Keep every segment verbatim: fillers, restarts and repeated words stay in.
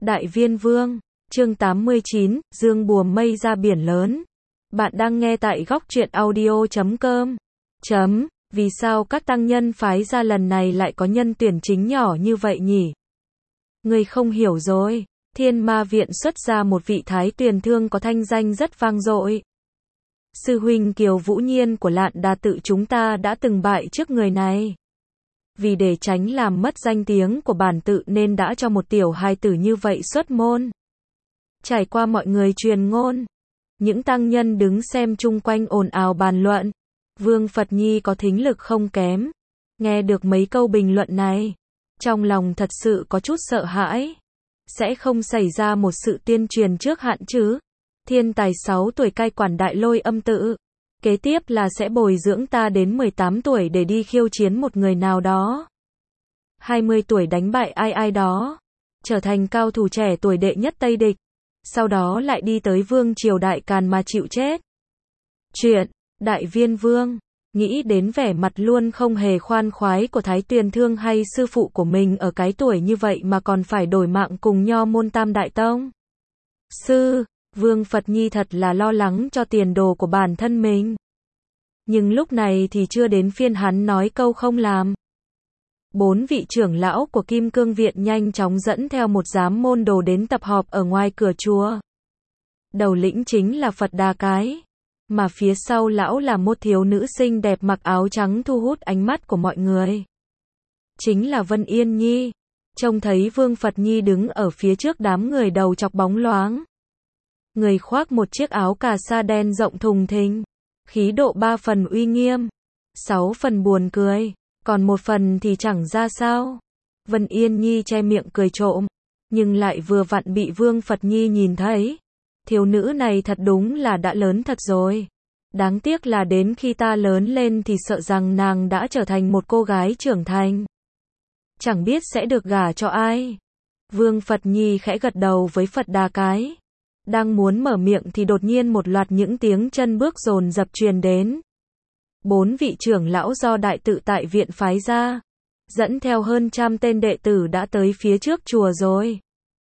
Đại Viên Vương, chương tám mươi chín, Dương bùa mây ra biển lớn. Bạn đang nghe tại góc truyện audio chấm com. Chấm, vì sao các tăng nhân phái ra lần này lại có nhân tuyển chính nhỏ như vậy nhỉ? Người không hiểu rồi, Thiên Ma Viện xuất ra một vị thái tuyền thương có thanh danh rất vang dội. Sư huynh Kiều Vũ Nhiên của Lạn Đà tự chúng ta đã từng bại trước người này. Vì để tránh làm mất danh tiếng của bản tự nên đã cho một tiểu hài tử như vậy xuất môn. Trải qua mọi người truyền ngôn, những tăng nhân đứng xem chung quanh ồn ào bàn luận. Vương Phật Nhi có thính lực không kém, nghe được mấy câu bình luận này, trong lòng thật sự có chút sợ hãi. Sẽ không xảy ra một sự tiên truyền trước hạn chứ? Thiên tài sáu tuổi cai quản Đại Lôi Âm tự, kế tiếp là sẽ bồi dưỡng ta đến mười tám tuổi để đi khiêu chiến một người nào đó. hai mươi tuổi đánh bại ai ai đó, trở thành cao thủ trẻ tuổi đệ nhất Tây Địch, sau đó lại đi tới Vương triều Đại Càn mà chịu chết. Chuyện, Đại Viên Vương, nghĩ đến vẻ mặt luôn không hề khoan khoái của Thái Tuyền Thương hay sư phụ của mình ở cái tuổi như vậy mà còn phải đổi mạng cùng Nho môn Tam Đại Tông. Sư, Vương Phật Nhi thật là lo lắng cho tiền đồ của bản thân mình. Nhưng lúc này thì chưa đến phiên hắn nói câu không làm. Bốn vị trưởng lão của Kim Cương Viện nhanh chóng dẫn theo một giám môn đồ đến tập họp ở ngoài cửa chùa. Đầu lĩnh chính là Phật Đà Cái, mà phía sau lão là một thiếu nữ xinh đẹp mặc áo trắng thu hút ánh mắt của mọi người. Chính là Vân Yên Nhi. Trông thấy Vương Phật Nhi đứng ở phía trước đám người đầu chọc bóng loáng. Người khoác một chiếc áo cà sa đen rộng thùng thình, khí độ ba phần uy nghiêm, sáu phần buồn cười, còn một phần thì chẳng ra sao. Vân Yên Nhi che miệng cười trộm, nhưng lại vừa vặn bị Vương Phật Nhi nhìn thấy. Thiếu nữ này thật đúng là đã lớn thật rồi. Đáng tiếc là đến khi ta lớn lên thì sợ rằng nàng đã trở thành một cô gái trưởng thành. Chẳng biết sẽ được gả cho ai. Vương Phật Nhi khẽ gật đầu với Phật Đà Cái. Đang muốn mở miệng thì đột nhiên một loạt những tiếng chân bước dồn dập truyền đến. Bốn vị trưởng lão do Đại Tự Tại Viện phái ra, dẫn theo hơn trăm tên đệ tử đã tới phía trước chùa rồi.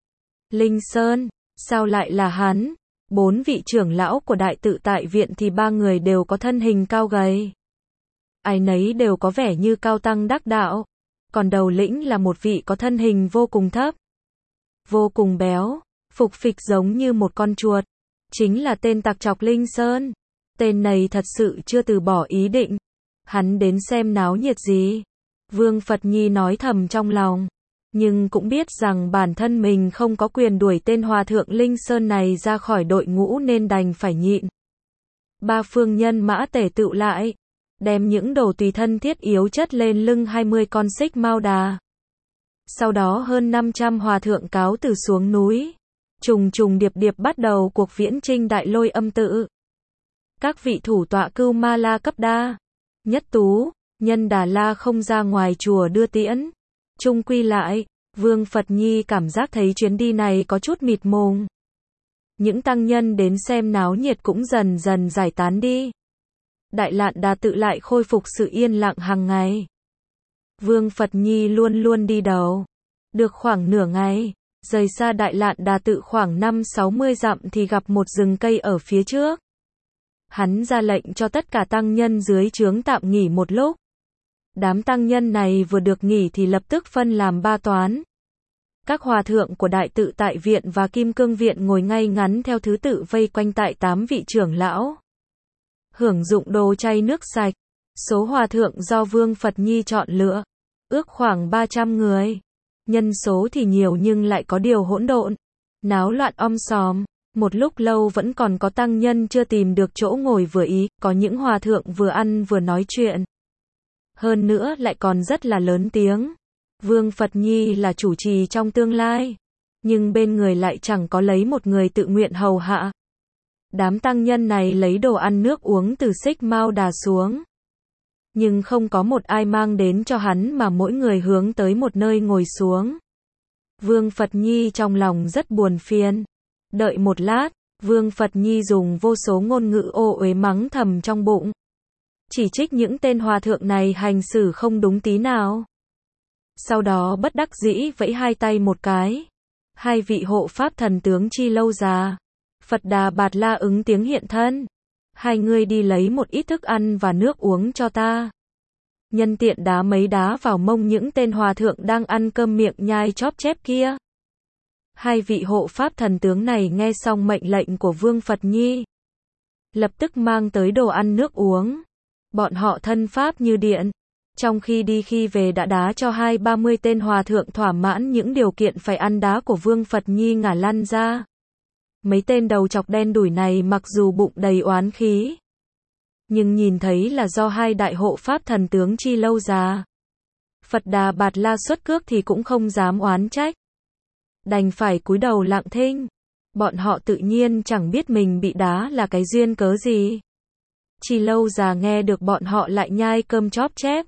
Linh Sơn, sao lại là hắn? Bốn vị trưởng lão của Đại Tự Tại Viện thì ba người đều có thân hình cao gầy. Ai nấy đều có vẻ như cao tăng đắc đạo, còn đầu lĩnh là một vị có thân hình vô cùng thấp, vô cùng béo, phục phịch giống như một con chuột. Chính là tên tặc trọc Linh Sơn. Tên này thật sự chưa từ bỏ ý định. Hắn đến xem náo nhiệt gì? Vương Phật Nhi nói thầm trong lòng, nhưng cũng biết rằng bản thân mình không có quyền đuổi tên hòa thượng Linh Sơn này ra khỏi đội ngũ nên đành phải nhịn. Ba phương nhân mã tề tựu lại, đem những đồ tùy thân thiết yếu chất lên lưng hai mươi con xích mao đà. Sau đó hơn năm trăm hòa thượng cáo từ xuống núi, trùng trùng điệp điệp bắt đầu cuộc viễn chinh Đại Lôi Âm tự. Các vị thủ tọa Cưu Ma La Cấp Đa, Nhất Tú, Nhân Đà La không ra ngoài chùa đưa tiễn. Chung quy lại, Vương Phật Nhi cảm giác thấy chuyến đi này có chút mịt mùng. Những tăng nhân đến xem náo nhiệt cũng dần dần giải tán đi. Đại Lạn Đà tự lại khôi phục sự yên lặng hàng ngày. Vương Phật Nhi luôn luôn đi đầu. Được khoảng nửa ngày, rời xa Đại Lạn Đà tự khoảng năm sáu mươi dặm thì gặp một rừng cây ở phía trước. Hắn ra lệnh cho tất cả tăng nhân dưới trướng tạm nghỉ một lúc. Đám tăng nhân này vừa được nghỉ thì lập tức phân làm ba toán. Các hòa thượng của Đại Tự Tại Viện và Kim Cương Viện ngồi ngay ngắn theo thứ tự vây quanh tại tám vị trưởng lão, hưởng dụng đồ chay nước sạch. Số hòa thượng do Vương Phật Nhi chọn lựa, ước khoảng ba trăm người. Nhân số thì nhiều nhưng lại có điều hỗn độn, náo loạn om sòm. Một lúc lâu vẫn còn có tăng nhân chưa tìm được chỗ ngồi vừa ý, có những hòa thượng vừa ăn vừa nói chuyện. Hơn nữa lại còn rất là lớn tiếng. Vương Phật Nhi là chủ trì trong tương lai, nhưng bên người lại chẳng có lấy một người tự nguyện hầu hạ. Đám tăng nhân này lấy đồ ăn nước uống từ xích mao đà xuống, nhưng không có một ai mang đến cho hắn mà mỗi người hướng tới một nơi ngồi xuống. Vương Phật Nhi trong lòng rất buồn phiền. Đợi một lát, Vương Phật Nhi dùng vô số ngôn ngữ ô uế mắng thầm trong bụng, chỉ trích những tên hòa thượng này hành xử không đúng tí nào. Sau đó bất đắc dĩ vẫy hai tay một cái, Hai vị hộ pháp thần tướng Chi Lâu Già, Phật Đà Bạt La ứng tiếng hiện thân. Hai ngươi đi lấy một ít thức ăn và nước uống cho ta. Nhân tiện đá mấy đá vào mông những tên hòa thượng đang ăn cơm miệng nhai chóp chép kia. Hai vị hộ pháp thần tướng này nghe xong mệnh lệnh của Vương Phật Nhi, lập tức mang tới đồ ăn nước uống. Bọn họ thân pháp như điện, trong khi đi khi về đã đá cho hai ba mươi tên hòa thượng thỏa mãn những điều kiện phải ăn đá của Vương Phật Nhi ngả lăn ra. Mấy tên đầu chọc đen đủi này mặc dù bụng đầy oán khí, nhưng nhìn thấy là do hai đại hộ pháp thần tướng Chi Lâu Già, Phật Đà Bạt La xuất cước thì cũng không dám oán trách. Đành phải cúi đầu lặng thinh. Bọn họ tự nhiên chẳng biết mình bị đá là cái duyên cớ gì. Chi Lâu Già nghe được bọn họ lại nhai cơm chóp chép,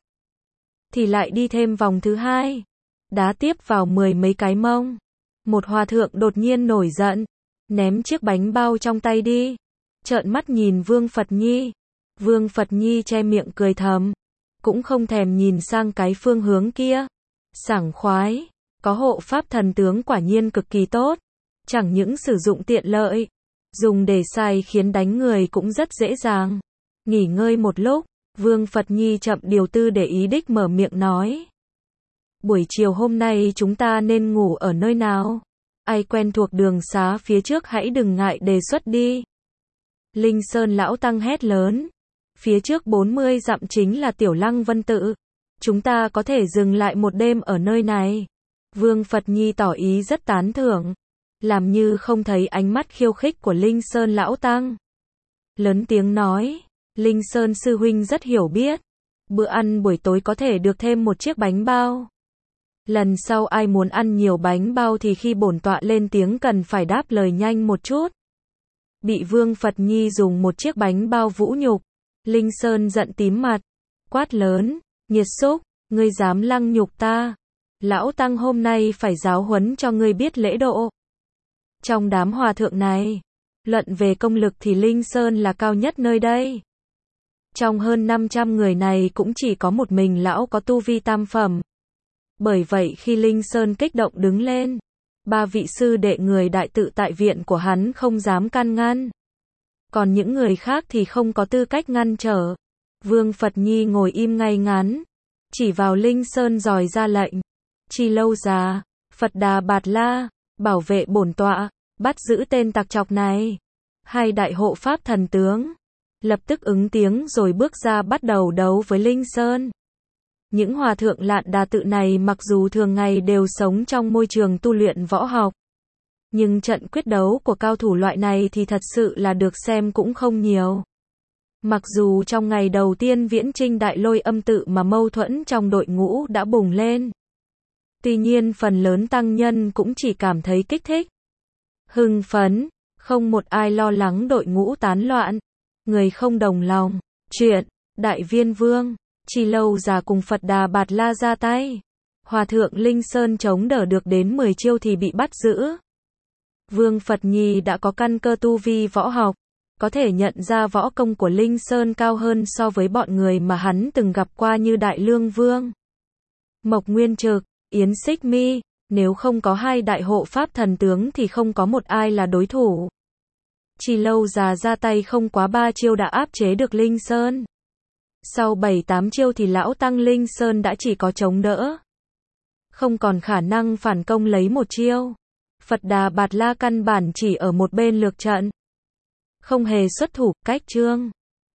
thì lại đi thêm vòng thứ hai, đá tiếp vào mười mấy cái mông. Một hòa thượng đột nhiên nổi giận, ném chiếc bánh bao trong tay đi, trợn mắt nhìn Vương Phật Nhi. Vương Phật Nhi che miệng cười thầm, cũng không thèm nhìn sang cái phương hướng kia. Sảng khoái, có hộ pháp thần tướng quả nhiên cực kỳ tốt, chẳng những sử dụng tiện lợi, dùng để xài khiến đánh người cũng rất dễ dàng. Nghỉ ngơi một lúc, Vương Phật Nhi chậm điều tư để ý đích mở miệng nói. Buổi chiều hôm nay chúng ta nên ngủ ở nơi nào? Ai quen thuộc đường xá phía trước hãy đừng ngại đề xuất đi. Linh Sơn lão tăng hét lớn. Phía trước bốn mươi dặm chính là Tiểu Lăng Vân Tự. Chúng ta có thể dừng lại một đêm ở nơi này. Vương Phật Nhi tỏ ý rất tán thưởng, làm như không thấy ánh mắt khiêu khích của Linh Sơn lão tăng. Lớn tiếng nói, Linh Sơn sư huynh rất hiểu biết. Bữa ăn buổi tối có thể được thêm một chiếc bánh bao. Lần sau ai muốn ăn nhiều bánh bao thì khi bổn tọa lên tiếng cần phải đáp lời nhanh một chút. Bị Vương Phật Nhi dùng một chiếc bánh bao vũ nhục, Linh Sơn giận tím mặt, quát lớn, nghiệt xúc, ngươi dám lăng nhục ta. Lão tăng hôm nay phải giáo huấn cho ngươi biết lễ độ. Trong đám hòa thượng này, luận về công lực thì Linh Sơn là cao nhất nơi đây. Trong hơn năm trăm người này cũng chỉ có một mình lão có tu vi tam phẩm. Bởi vậy khi Linh Sơn kích động đứng lên, ba vị sư đệ người đại tự tại viện của hắn không dám can ngăn. Còn những người khác thì không có tư cách ngăn trở. Vương Phật Nhi ngồi im ngay ngắn, chỉ vào Linh Sơn giòi ra lệnh. Chi Lâu Già, Phật Đà Bạt La, bảo vệ bổn tọa, bắt giữ tên tặc chọc này. Hai đại hộ pháp thần tướng lập tức ứng tiếng rồi bước ra bắt đầu đấu với Linh Sơn. Những hòa thượng Lạn Đà tự này mặc dù thường ngày đều sống trong môi trường tu luyện võ học, nhưng trận quyết đấu của cao thủ loại này thì thật sự là được xem cũng không nhiều. Mặc dù trong ngày đầu tiên viễn chinh Đại Lôi Âm tự mà mâu thuẫn trong đội ngũ đã bùng lên, tuy nhiên phần lớn tăng nhân cũng chỉ cảm thấy kích thích, hưng phấn, không một ai lo lắng đội ngũ tán loạn, người không đồng lòng. Chuyện, Đại Viên Vương, Chi Lâu Già cùng Phật Đà Bạt La ra tay. Hòa thượng Linh Sơn chống đỡ được đến mười chiêu thì bị bắt giữ. Vương Phật Nhi đã có căn cơ tu vi võ học, có thể nhận ra võ công của Linh Sơn cao hơn so với bọn người mà hắn từng gặp qua như Đại Lương Vương, Mộc Nguyên Trực, Yến Xích Mi. Nếu không có hai đại hộ pháp thần tướng thì không có một ai là đối thủ. Chi Lâu Già ra tay không quá ba chiêu đã áp chế được Linh Sơn. Sau bảy tám chiêu thì lão tăng Linh Sơn đã chỉ có chống đỡ, không còn khả năng phản công lấy một chiêu. Phật Đà Bạt La căn bản chỉ ở một bên lược trận, không hề xuất thủ. Cách chương